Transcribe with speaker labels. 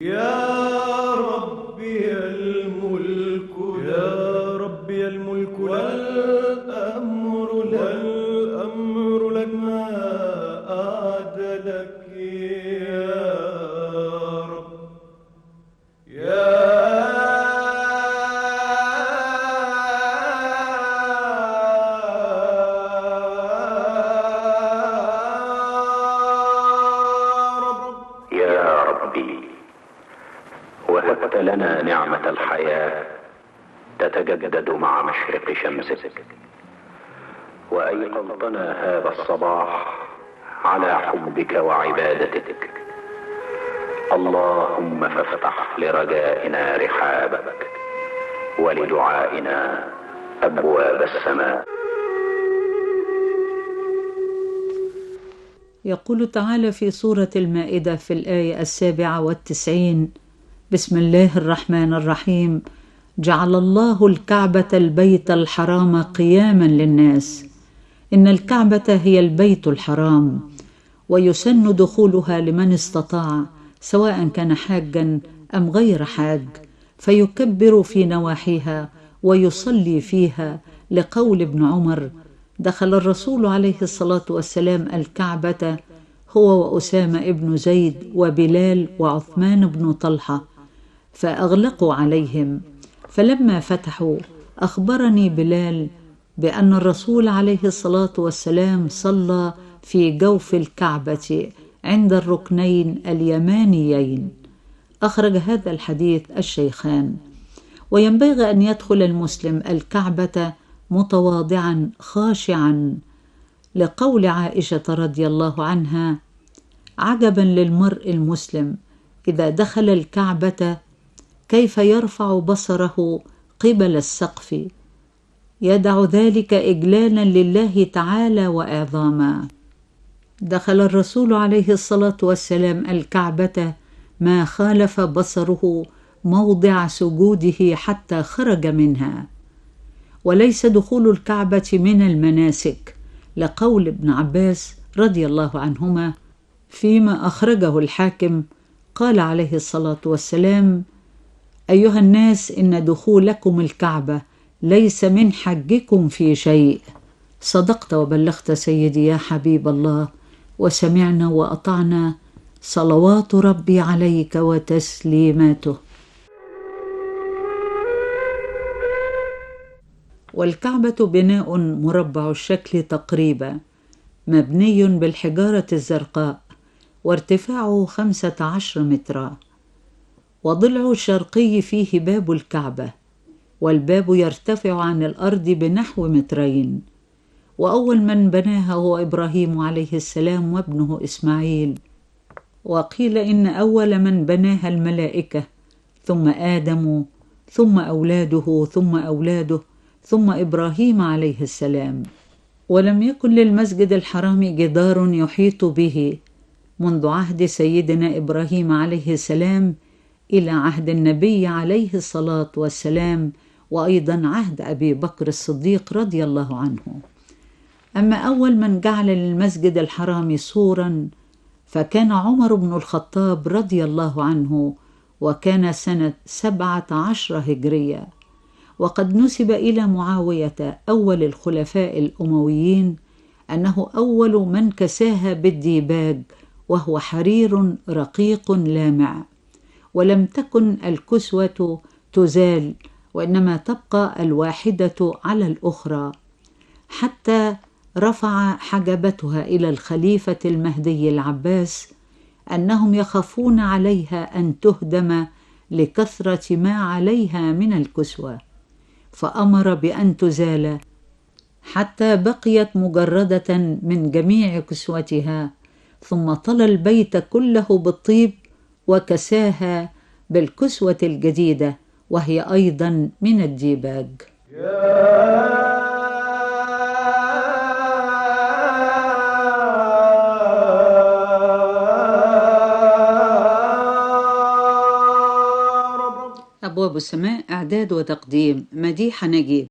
Speaker 1: يا ربي الملك، يا ربي الملك والأمر لك ما أعدلك يا رب. يا
Speaker 2: يا ربي، وهبت لنا نعمة الحياة تتجدد مع مشرق شمسك، وأيقظتنا هذا الصباح على حبك وعبادتك. اللهم فافتح لرجائنا رحابك، ولدعائنا أبواب السماء.
Speaker 3: يقول تعالى في سورة المائدة في الآية 97: بسم الله الرحمن الرحيم: جعل الله الكعبة البيت الحرام قياما للناس. إن الكعبة هي البيت الحرام، ويسن دخولها لمن استطاع، سواء كان حاجا أم غير حاج، فيكبر في نواحيها ويصلي فيها، لقول ابن عمر: دخل الرسول عليه الصلاة والسلام الكعبة هو وأسامة ابن زيد وبلال وعثمان بن طلحة، فأغلقوا عليهم، فلما فتحوا أخبرني بلال بأن الرسول عليه الصلاة والسلام صلى في جوف الكعبة عند الركنين اليمانيين. أخرج هذا الحديث الشيخان. وينبغي أن يدخل المسلم الكعبة متواضعا خاشعا، لقول عائشة رضي الله عنها: عجبا للمرء المسلم إذا دخل الكعبة كيف يرفع بصره قبل السقف، يدع ذلك إجلالا لله تعالى وإعظاما. دخل الرسول عليه الصلاة والسلام الكعبة ما خالف بصره موضع سجوده حتى خرج منها، وليس دخول الكعبة من المناسك، لقول ابن عباس رضي الله عنهما فيما أخرجه الحاكم، قال عليه الصلاة والسلام: أيها الناس، إن دخولكم الكعبة ليس من حجكم في شيء. صدقت وبلغت سيدي يا حبيب الله، وسمعنا وأطعنا، صلوات ربي عليك وتسليماته. والكعبة بناء مربع الشكل تقريبا، مبني بالحجارة الزرقاء، وارتفاعه 15 مترا، وضلع الشرقي فيه باب الكعبة، والباب يرتفع عن الأرض بنحو 2 متر. وأول من بناها هو إبراهيم عليه السلام وابنه إسماعيل، وقيل إن أول من بناها الملائكة، ثم آدم، ثم أولاده، ثم أولاده، ثم إبراهيم عليه السلام. ولم يكن للمسجد الحرام جدار يحيط به منذ عهد سيدنا إبراهيم عليه السلام إلى عهد النبي عليه الصلاة والسلام، وأيضا عهد أبي بكر الصديق رضي الله عنه. أما أول من جعل للمسجد الحرام سورا فكان عمر بن الخطاب رضي الله عنه، وكان سنة 17 هجرية. وقد نسب إلى معاوية أول الخلفاء الأمويين أنه أول من كساها بالديباج، وهو حرير رقيق لامع، ولم تكن الكسوة تزال، وإنما تبقى الواحدة على الأخرى، حتى رفع حجبتها إلى الخليفة المهدي العباس أنهم يخافون عليها أن تهدم لكثرة ما عليها من الكسوة، فأمر بأن تزال حتى بقيت مجردة من جميع كسوتها، ثم طل البيت كله بالطيب وكساها بالكسوة الجديدة، وهي أيضا من الديباج. أبواب السماء، إعداد وتقديم مديحة نجيب.